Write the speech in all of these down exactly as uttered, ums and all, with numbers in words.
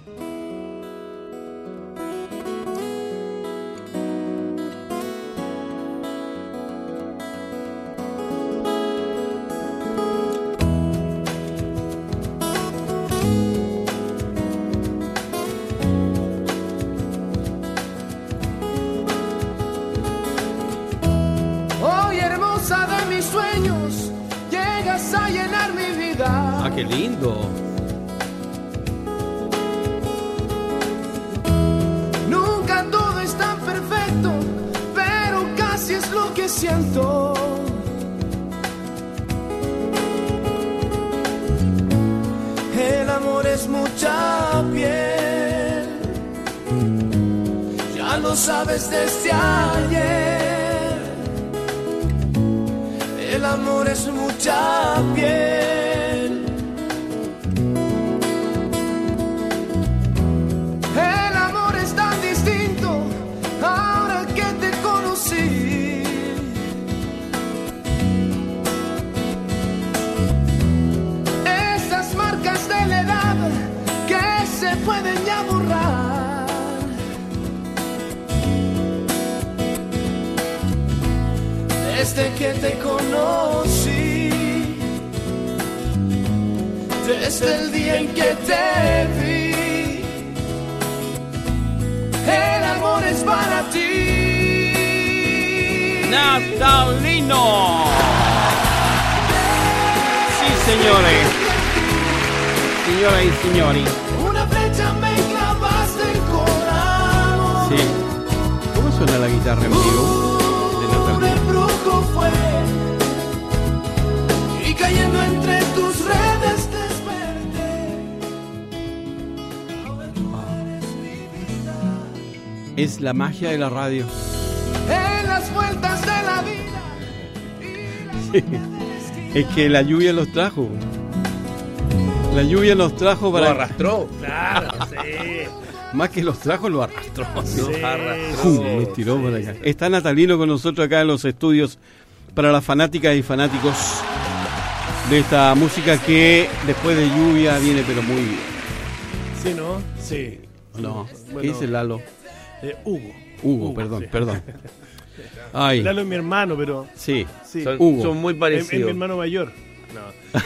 Ah, qué lindo. Nunca todo es tan perfecto, pero casi es lo que siento. El amor es mucha piel, ya lo sabes desde ayer. El amor es mucha piel. El amor es tan distinto ahora que te conocí. Esas marcas de la edad que se pueden ya borrar. Desde que te conocí, desde el día en que te vi, el amor es para ti. Natalino. Sí, señores. Señoras y señores. Una flecha me clavaste el corazón. Sí. ¿Cómo suena la guitarra en vivo de Natalino? Un embrujo fue, y cayendo entre tus redes desperté. Ahora tú eres mi vida. Es la magia de la radio. En las vueltas de la vida. Sí. Es que la lluvia los trajo. La lluvia los trajo para... Lo arrastró. Claro, sí. Más que los trajo, lo arrastró. ¿No? Sí, arrastró. Uh, los tiró por acá. Está Natalino con nosotros acá en los estudios para las fanáticas y fanáticos de esta música que después de lluvia viene pero muy bien. Sí, ¿no? Sí. No, Bueno, ¿qué dice Lalo? eh, Hugo. Hugo, perdón, sí. perdón. Ay, Lalo es mi hermano, pero... sí. Sí. Son, Hugo. son muy Es, es mi parecidos. hermano mayor. No.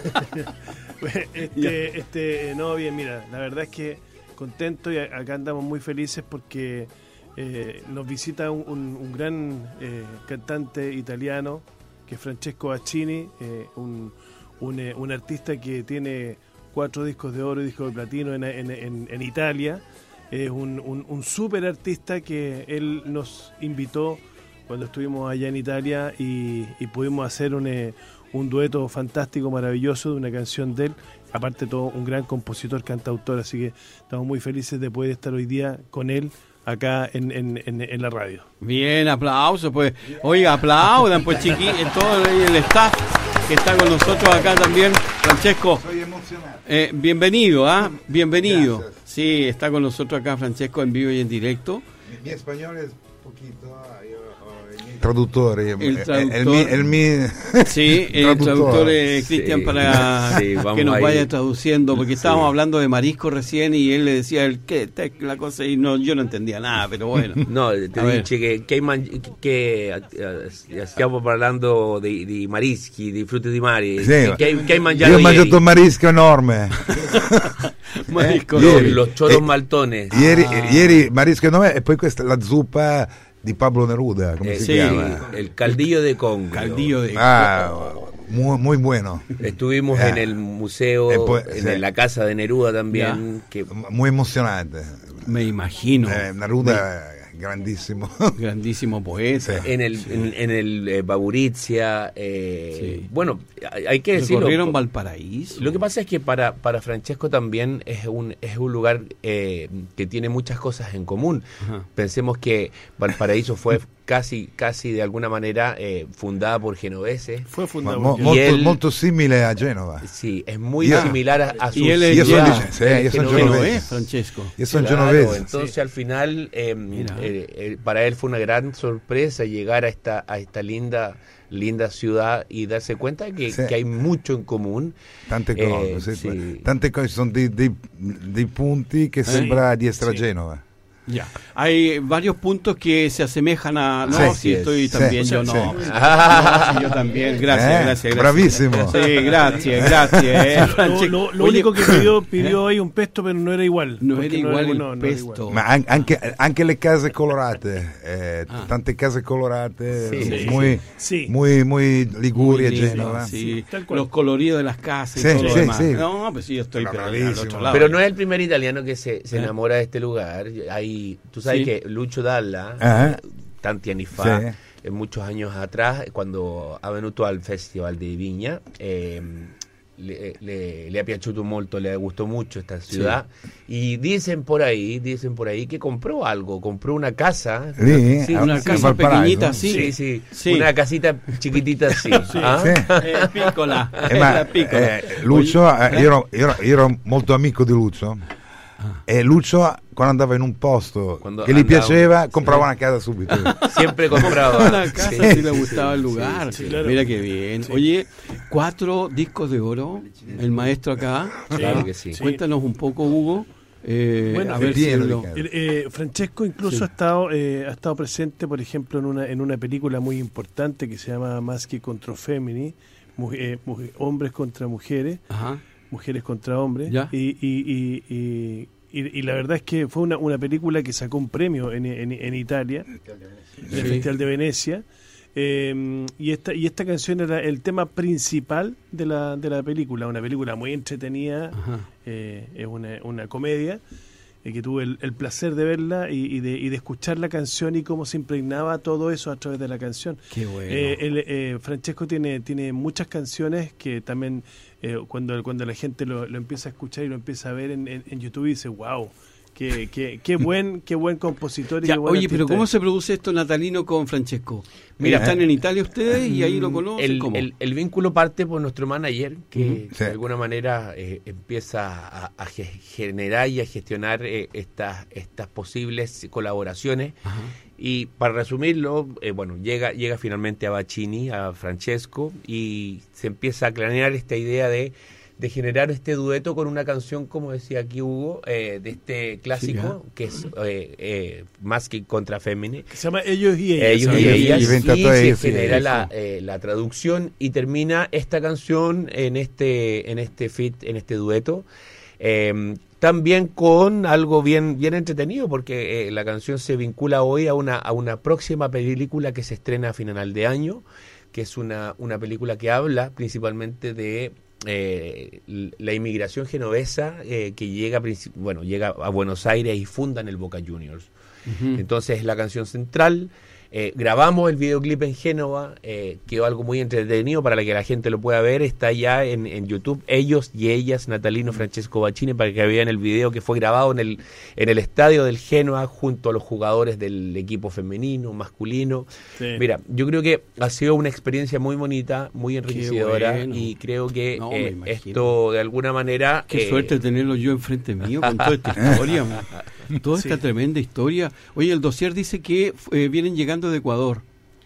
este, este, eh, no, bien, mira, la verdad es que contento y a- acá andamos muy felices porque eh, nos visita un, un- un gran eh, cantante italiano que es Francesco Baccini, eh, un, un, eh, un artista que tiene cuatro discos de oro y discos de platino en, en, en, en Italia. Es un, un, un súper artista que él nos invitó cuando estuvimos allá en Italia y, y pudimos hacer un, eh, un dueto fantástico, maravilloso de una canción de él. Aparte todo un gran compositor, cantautor, así que estamos muy felices de poder estar hoy día con él acá en, en, en, en la radio. Bien, aplausos, pues. Oiga, aplaudan, pues, chiquillos, todo el staff que está con nosotros acá también. Francesco, Soy emocionado. eh, bienvenido, ¿ah? Bienvenido. Gracias. Sí, está con nosotros acá Francesco en vivo y en directo. Mi, mi español es poquito. Io ho il mio traduttore. El eh, traductor. El, mi, el mi Sí, el traductor es Cristian Sí, para sí, vamos que nos ahí. vaya traduciendo, porque Sí. estábamos hablando de marisco recién y él le decía el qué, te- la cosa y no, yo no entendía nada, pero bueno. No, te A ver. dice che, che, man- che eh, stiamo parlando di, di marischi, di frutti di mare. Sì, che, che, che hai mangiato io ho ieri? mangiato un marisco enorme. Marisco, Eh, no. ieri. Los choros Eh, maltones. Ieri, Ah. ieri marisco enorme e poi questa la zuppa di Pablo Neruda, come Eh, si sì. chiama? El caldillo de Congo. Caldillo de Ah, muy, muy bueno. Estuvimos Ah. en el museo, Eh, pues, en sí. la casa de Neruda también. Que, Muy emocionante. me imagino. Eh, Neruda, grandissimo. Grandísimo poeta. en el, en, en el eh, Baburizia. eh, Sí. Bueno, hay, hay que decirlo. Recorrieron Valparaíso. Lo que pasa es que para, para Francesco también es un, es un lugar eh, que tiene muchas cosas en común. Ajá. Pensemos que Valparaíso fue casi casi de alguna manera eh, fundada por genoveses. Fue Ma fundado mo- por- molto, él- molto simile a Genova. Sí, es muy Yeah. similar a, a su Y él es- Io ciudad. sono, sì, io sono genovese. ¿Qué no genovese. es, Francesco? Io sono Claro, genovese. entonces Sí. al final eh, Mira. eh, eh, para él fue una gran sorpresa llegar a esta a esta linda linda ciudad y darse cuenta que, Sí. que hay mucho en común. Tante Eh, cose, sì. sì. Tante cose, sono dei, dei, dei punti che sembra di essere a Sì. Genova. Ya. Hay varios puntos que se asemejan a. No, Sí, si sí, estoy sí, también, sí, yo sí. no. Ah. No, sí, yo también. Gracias, Eh, gracias, gracias. bravísimo. Sí, gracias, gracias. eh, Lo, Francesco. lo- lo Oye, único que pidió, pidió hoy un pesto, pero no era igual. No porque era igual el no, no era pesto. igual. Ma an- anche, anche le case colorate, eh, Ah. tante case colorate, Sì, muy, sì, muy, sì. muy, muy Liguria, Muy lindo, Genova. sí. tal cual. Los coloridos de las casas Sí, y todo lo sí, demás. sí. No, pues sí, yo estoy Pero pero al bravísimo. otro lado. Pero no es el primer italiano que se, se Eh. enamora de este lugar. Hay, tú sabes Sí. que Lucio Dalla, Ah. tanti anni fa, Sì. eh, muchos años atrás, quando ha venuto al Festival di Vigna, eh, le, le- le ha piaciuto molto, le gustó mucho esta ciudad. Y dicen por ahí, dicen por ahí que compró algo, compró una casa. Lì, Sí, a- una a casa Valparaiso. pequeñita, sí. Sí, sí, Sí. una casita chiquitita así. ¿ah? Sì. Eh, piccola, Eh, ma, la piccola. eh, Lucio, Oye, eh, io, ero, io ero- io ero molto amico di Lucio e Lucio quando andava in un posto Quando che gli andava- piaceva comprava sì. una casa subito. Siempre compraba. Una casa Sí, si le sí, gustaba el sí, lugar. sí, claro. Mira qué bien. Oye, cuatro discos de oro. El maestro acá. Claro que sí. Cuéntanos un poco, Hugo. Eh, Bueno, a ver si bien, lo- Ricardo. Eh, eh, Francesco incluso Sí. ha estado eh, ha estado presente, por ejemplo, en una en una película muy importante que se llama Maschi contro Femmini, mu- eh, mu- hombres contra mujeres, Ajá. mujeres contra hombres. Ya. Y, y, y, y, y- y la verdad es que fue una, una película que sacó un premio en, en, en Italia, en el Sí. Festival de Venecia. Eh, y esta y esta canción era el tema principal de la, de la película, una película muy entretenida, Ajá. eh, es una, una comedia eh, que tuve el, el placer de verla y, y de, y de escuchar la canción y cómo se impregnaba todo eso a través de la canción. Qué bueno. Eh, el, eh, Francesco tiene, tiene muchas canciones que también eh, cuando, cuando la gente lo, lo empieza a escuchar y lo empieza a ver en, en, en YouTube dice, wow, qué, qué, qué, buen, qué buen compositor. Y Ya, qué buen oye, pero artista ¿cómo es. se produce esto natalino con Francesco? Mira, Mira, están en Italia ustedes y ahí lo conocen. El, ¿Cómo? el- el vínculo parte por nuestro manager, que Ujú. de Sí. alguna manera eh, empieza a, a ge- generar y a gestionar eh, estas, estas posibles colaboraciones. Ajá. Y para resumirlo, eh, bueno, llega, llega finalmente a Bacini, a Francesco, y se empieza a planear esta idea de, de generar este dueto con una canción, como decía aquí Hugo, eh, de este clásico, que es eh, eh, Maschi contra Femmini. Que se llama Ellos y Ellas. Ellos y Ellos y ellas, y diventato se ellos y genera ellas, la, sí. eh, la traducción y termina esta canción en este en este fit, en este dueto. Eh, también con algo bien bien entretenido, porque eh, la canción se vincula hoy a una a una próxima película que se estrena a final de año, que es una, una película que habla principalmente de eh, la inmigración genovesa eh, que llega, princi- bueno, llega a Buenos Aires y fundan el Boca Juniors. Ujú. Entonces es la canción central. Eh, grabamos el videoclip en Génova, eh, quedó algo muy entretenido para que la gente lo pueda ver, está ya en, en YouTube, Ellos y Ellas, Natalino Francesco Bacini, para que vean el video que fue grabado en el, en el estadio del Génova junto a los jugadores del equipo femenino, masculino. Sí. Mira, yo creo que ha sido una experiencia muy bonita, muy enriquecedora, bueno. y creo que No, me eh, imagino. esto de alguna manera... Qué eh, suerte tenerlo yo enfrente mío con toda esta historia. man. Toda esta Sí. tremenda historia. Oye, el dossier dice que eh, vienen llegando de Ecuador.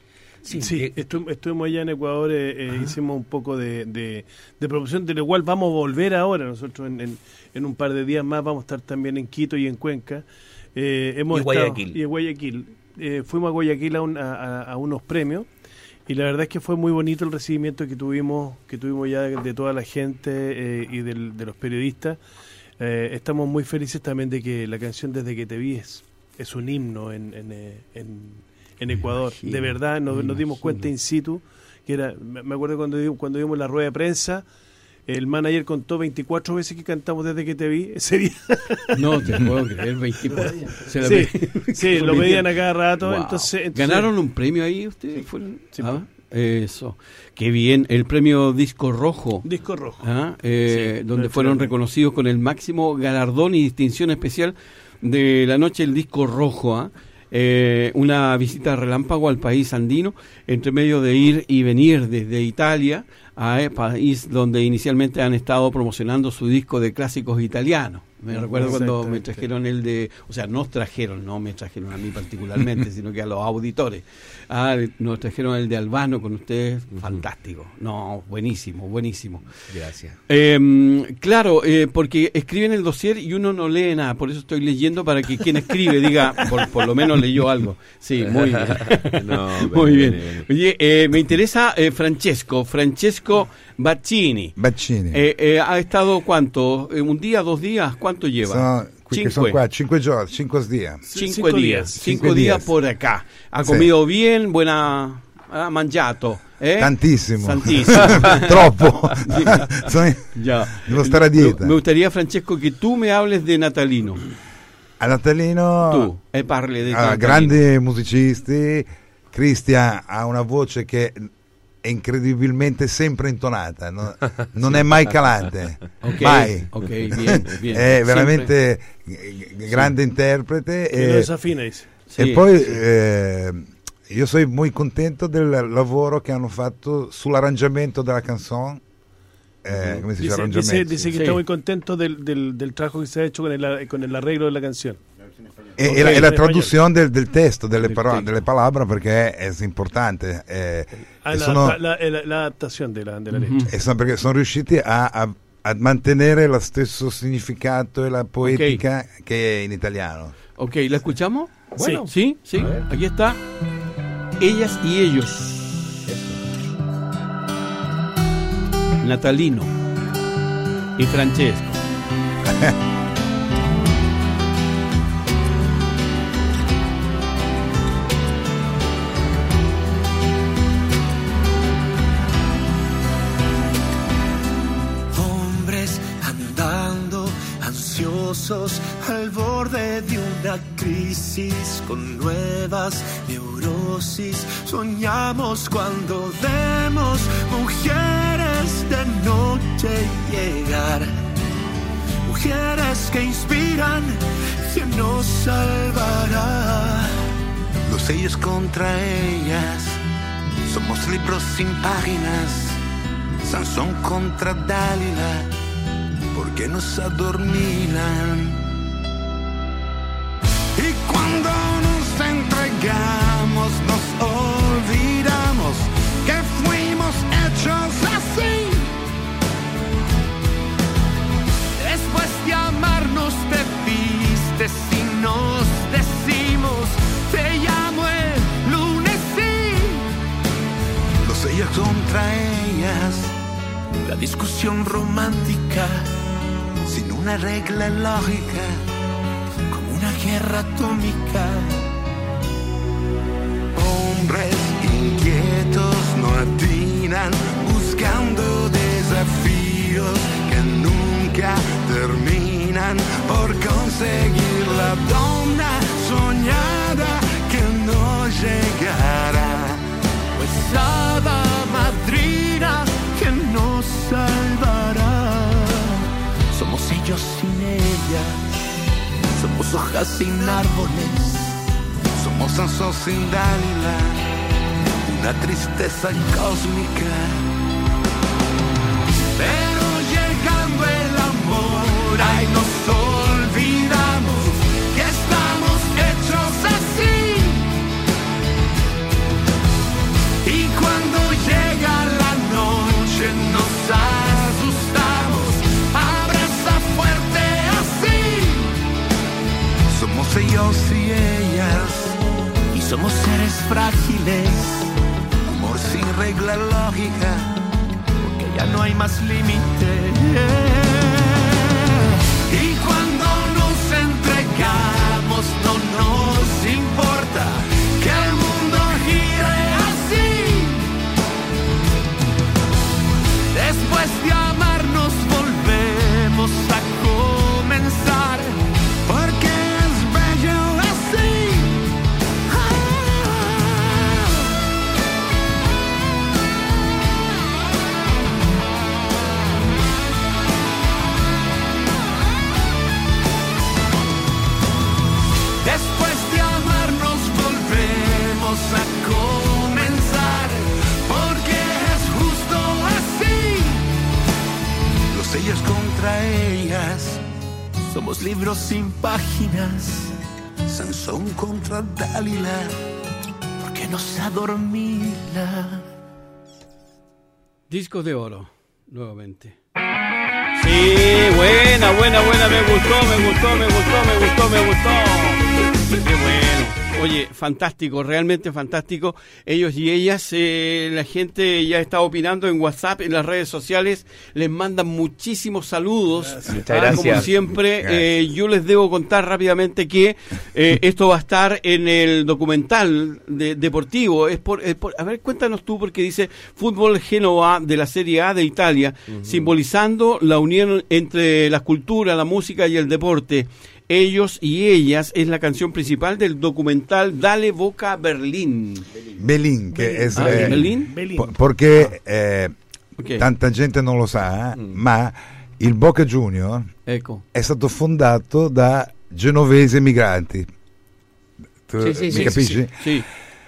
Sí, Sí, eh, estu- estuvimos allá en Ecuador, eh, eh, hicimos un poco de, de, de promoción, de lo cual vamos a volver ahora. Nosotros en, en, en un par de días más vamos a estar también en Quito y en Cuenca. Eh, hemos Y estado- Guayaquil. y en Guayaquil. Eh, fuimos a Guayaquil a, un- a, a- a unos premios y la verdad es que fue muy bonito el recibimiento que tuvimos que tuvimos ya de, de toda la gente eh, y del- de los periodistas. Eh, estamos muy felices también de que la canción Desde que te vi es, es un himno en, en, eh, en- en Ecuador. imagino, De verdad, nos, me nos dimos imagino. cuenta in situ, que era, me me acuerdo cuando, di- cuando dimos la rueda de prensa, el manager contó veinticuatro veces que cantamos Desde que te vi ese día. No te puedo creer, veinticuatro. Se la Sí, pedí- sí, lo pedían a cada rato. Wow. Entonces, entonces- ¿Ganaron un premio ahí ustedes? ¿Fueron? sí. Ah, eso. Qué bien. El premio Disco Rojo. Disco rojo. Ah, eh, Sí, donde del fueron Fernando. reconocidos con el máximo galardón y distinción especial de la noche del Disco Rojo. ¿ah? eh, una visita relámpago al país andino, entre medio de ir y venir desde Italia, a el país donde inicialmente han estado promocionando su disco de clásicos italianos. Me recuerdo cuando me trajeron el de, o sea, nos trajeron, no me trajeron a mí particularmente, sino que a los auditores. Ah, nos trajeron el de Albano con ustedes, uh-huh. fantástico. No, buenísimo, buenísimo. Gracias. Eh, claro, eh, porque escriben el dossier y uno no lee nada, por eso estoy leyendo para que quien escribe diga, por, por lo menos leyó algo. Sí, muy bien. No, muy bien. bien, bien. Oye, eh, me interesa eh, Francesco, Francesco Baccini. Baccini. Eh, eh, ¿Ha estado cuánto? ¿Un día, dos días? ¿Cuánto lleva? Sono, cinque. Sono qua, cinque giorni, cinque días. Cinque, cinque días. días. Cinque, cinque días días por acá. ¿Ha sì. comido bien? Buena... ¿Ha mangiato? ¿Eh? Tantissimo. Tantissimo. Troppo. Sono- Ya. Devo stare a dieta. Me gustaría, Francesco, que tú me hables de Natalino. A Natalino, Tu, e parli di ah, Natalino. grandi musicisti. Cristian ha una voce che è incredibilmente sempre intonata, no? Non è mai calante, Ok, mai. ok, bien, bien. È veramente Sempre. g- grande interprete Que no e, desafina, dice. Sì. e poi eh, io sono molto contento del lavoro che hanno fatto sull'arrangiamento della canzone. Eh, come si dice Dice, arrangiamento? dice, dice que Sí. está muy contento del, del, del trabajo que se ha hecho con el, con el arreglo de la canción. E, Ok, e la, e la in traduzione del, del testo, delle, Del paro- testo. delle palabre, perché è importante. eh, Ah, e la, sono, la, la- la adaptación de la, de la Ujú. letra. e sono- perché sono riusciti a, a- a mantenere lo stesso significato e la poetica che è in italiano. Ok, ¿la escuchamos? Bueno. Sí, sí, aquí está. Ellas y ellos. Natalino y Francesco. Hombres andando ansiosos al borde de una crisis con nuevas neurosis. Soñamos cuando vemos mujeres de noche llegar. Mujeres que inspiran, que nos salvará. Los ellos contra ellas, somos libros sin páginas. Sansón contra Dalila, porque nos adormilan. Y cuando nos entregamos, nos olvidamos que fuimos hechos así. Después de amarnos te vistes y nos decimos, te llamo el lunes, sí. Los ellos contra ellas, la discusión romántica, sin una regla lógica, como una guerra atómica. Hombres inquietos no atinan, buscando desafíos que nunca terminan por conseguir la donna soñada que no llegará. Pues hada madrina que nos salvará. Somos ellos sin ellas, somos hojas sin árboles, somos Sansón sin Dalila, una tristeza cósmica. Pero llegando el amor, ay, nos olvidamos que estamos hechos así. Y cuando llega la noche nos asustamos, abraza fuerte así. Somos ellos y ellas, y somos seres frágiles, amor sin regla lógica, porque ya no hay más límite. Y cuando nos entregamos no nos importa que el mundo gire así. Después de amarnos volvemos a comenzar, porque es bello así. contra ellas. Somos libros sin páginas. Sansón contra Dalila, porque nos adormila. Discos de oro, nuevamente. Sí, buena, buena, buena, me gustó, me gustó, me gustó, me gustó, me gustó. Qué bueno. Oye, fantástico, realmente fantástico. Ellos y ellas, eh, la gente ya está opinando en WhatsApp, en las redes sociales, les mandan muchísimos saludos. Gracias. Muchas Ah, gracias. como siempre, eh, yo les debo contar rápidamente que eh, esto va a estar en el documental de, deportivo. Es por, es por, a ver, cuéntanos tú, porque dice Fútbol Génova de la Serie A de Italia, uh-huh. simbolizando la unión entre la cultura, la música y el deporte. Ellos y ellas es la canción principal del documental Dale Boca Berlín. Belin, che Belin. è Ah, eh, Belin? Belin. po- perché eh, Ok. tanta gente non lo sa, Mm. ma il Boca Junior Ecco. è stato fondato da genovesi emigranti. Tu Sì, sì, mi sì, capisci? Sì, sì.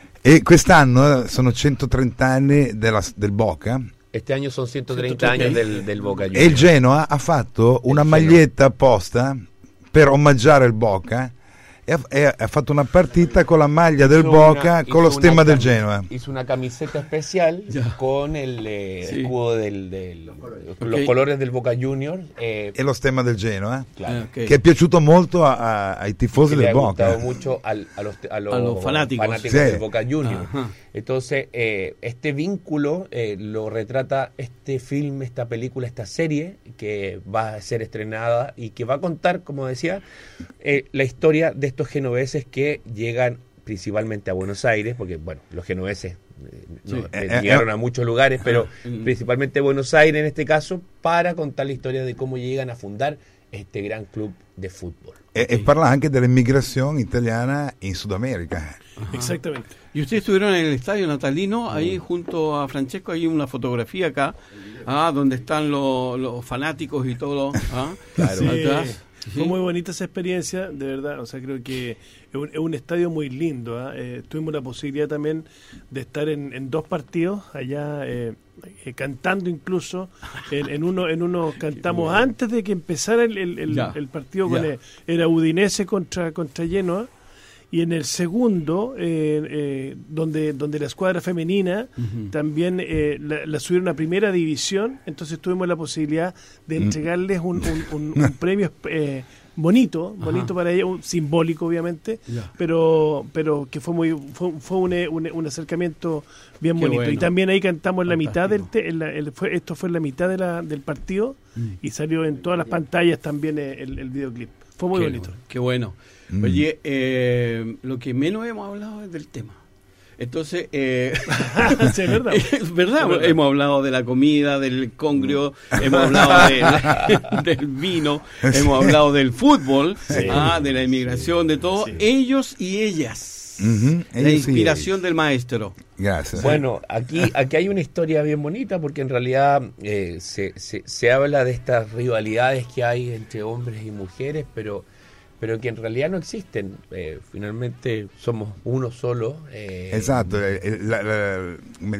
E quest'anno sono centotrenta anni della- del Boca Este año son ciento treinta años del, del Boca e Juniors. il Genoa ha fatto una Genoa. maglietta apposta per omaggiare il Boca e ha, e ha fatto una partita con la maglia del Hizo Boca una- con lo hizo una stemma del cam- Genoa. Hizo una camiseta especial Ya. con el eh, Sí. escudo del, del- los Ok. colores del Boca Juniors. eh, E lo stemma del Genoa, claro. Ah, ok. che è piaciuto molto a- a- ai tifosi que le del ha gustado Boca. mucho al- a, los, a, los, A los fanáticos. Sí. del Boca Juniors. Ajá. Entonces, eh, este vínculo eh, lo retrata este film, esta película, esta serie que va a ser estrenada y que va a contar, como decía, eh, la historia de estos genoveses que llegan principalmente a Buenos Aires, porque, bueno, los genoveses eh, no, Sí. eh, Eh, llegaron eh, a muchos lugares, pero mm. principalmente Buenos Aires en este caso, para contar la historia de cómo llegan a fundar este gran club de fútbol. E, e parla anche dell'immigrazione italiana in Sud America. Exactamente. Y ustedes estuvieron en el estadio natalino, ahí junto a Francesco, hay una fotografía acá, ah, donde están los, los fanáticos y todo, ah, Claro. Sí, atrás. fue Sí. muy bonita esa experiencia, de verdad. O sea, creo que es un, es un estadio muy lindo. ¿ah? Eh, tuvimos la posibilidad también de estar en, en dos partidos allá, eh, eh, cantando incluso. En, en uno en uno cantamos antes de que empezara el, el, el- Ya, el partido con ya. el- era Udinese contra contra Genoa. Y en el segundo, eh, eh, donde donde la escuadra femenina Ujú. también eh, la, la subieron a primera división, entonces tuvimos la posibilidad de Mm. entregarles un, un, un- un premio eh, bonito, bonito Ajá. para ellos, un- simbólico obviamente, Ya. pero pero que fue muy fue, fue un, eh, un, un acercamiento bien Qué bonito. bueno. Y también ahí cantamos en la mitad del Fantástico. te- en la- el- fue, esto fue en la mitad de la, del partido Mm. y salió en todas las pantallas también eh, el, el videoclip. Fue muy Qué bonito. bueno, Qué bueno. Mm. Oye, eh, lo que menos hemos hablado es del tema. Entonces, eh, Sí, es verdad. es verdad, Es verdad. hemos hablado de la comida, del congrio, hemos hablado de- del vino, hemos hablado del fútbol, ah, de la inmigración, de todo. Sí. Ellos y ellas. Mhm, La ellos y inspiración del maestro. Grazie. Bueno, aquí, aquí hay una historia bien bonita porque en realidad eh, se, se, se habla de estas rivalidades que hay entre hombres y mujeres, pero, pero que en realidad no existen. Eh, finalmente somos uno solo. eh, Esatto, eh, la- la-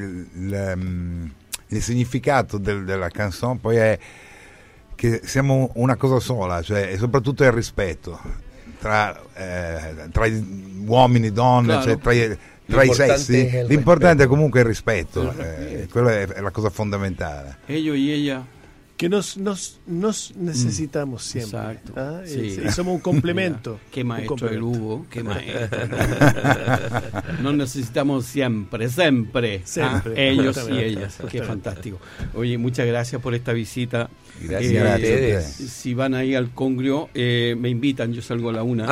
la- mm, il significato del- della canzone poi è che siamo una cosa sola, cioè, e soprattutto il rispetto tra, eh, tra gli uomini e donne, Claro. cioè, tra, i- tra i L'importante sessi. è il L'importante è rispetto. comunque il rispetto, eh, quella è, è la cosa fondamentale. Ellos y ella. Que nos, nos, nos necesitamos siempre. Exacto. ¿ah? Sí. Y, y somos un complemento. Qué un maestro el complemento. Hugo, qué maestro. Nos necesitamos siempre, siempre. Siempre, Ah, ellos y justamente, ellas. Qué justamente. fantástico. Oye, muchas gracias por esta visita. Gracias Eh, a Gracias a ustedes. Si van ahí al Congrio, eh, me invitan, yo salgo a la una.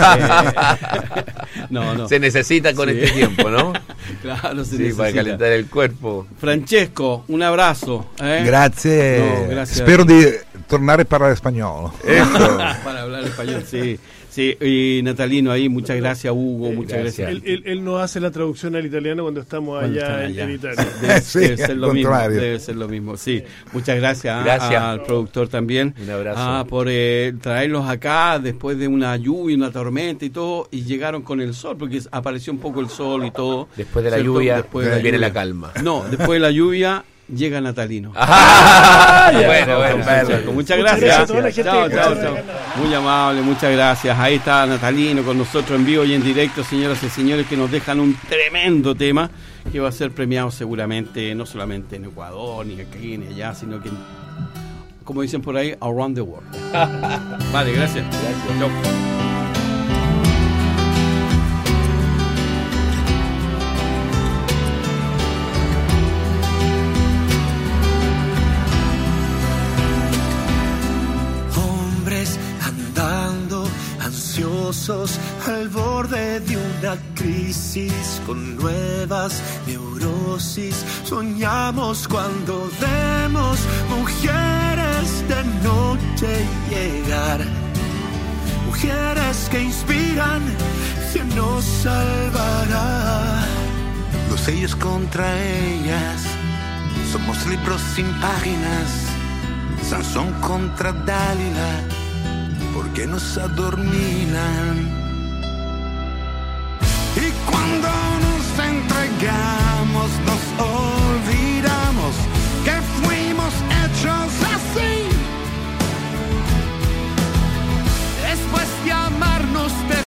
Eh, no, no. Se necesita con Sí. este tiempo, ¿no? Claro, se Sí, para necesita. calentar el cuerpo. Francesco, un abrazo. ¿eh? Grazie, No, grazie. spero di tornare a parlare spagnolo. Para hablar español, sí. Sí, y Natalino ahí, muchas gracias, Hugo, muchas gracias. gracias. Él, él, él nos hace la traducción al italiano cuando estamos Cuando allá, están en- allá. en Italia. Debe, Sí, debe ser al lo mismo, contrario. debe ser lo mismo, sí. Muchas gracias, ah, Gracias. al productor también. Un abrazo. Ah, por eh, traerlos acá después de una lluvia, una tormenta y todo, y llegaron con el sol, porque apareció un poco el sol y todo. Después de la ¿cierto? lluvia Después de viene lluvia. la calma. No, después de la lluvia llega Natalino. Ah, Ya, bueno, bueno, Francisco. bueno. Muchas Muchas gracias. gracias a toda la gente Chao, que chao, escucha chao. Radio Canal. Muy amable, muchas gracias. Ahí está Natalino con nosotros en vivo y en directo, señoras y señores, que nos dejan un tremendo tema que va a ser premiado seguramente no solamente en Ecuador, ni aquí, ni allá, sino que, como dicen por ahí, around the world. Vale, gracias. Gracias. Chao. Al borde de una crisis con nuevas neurosis, soñamos cuando vemos mujeres de noche llegar, mujeres que inspiran, que nos salvará. Los sellos contra ellas, somos libros sin páginas, Sansón contra Dalila, porque nos adormilan. Y cuando nos entregamos, nos olvidamos que fuimos hechos así. Después de amarnos de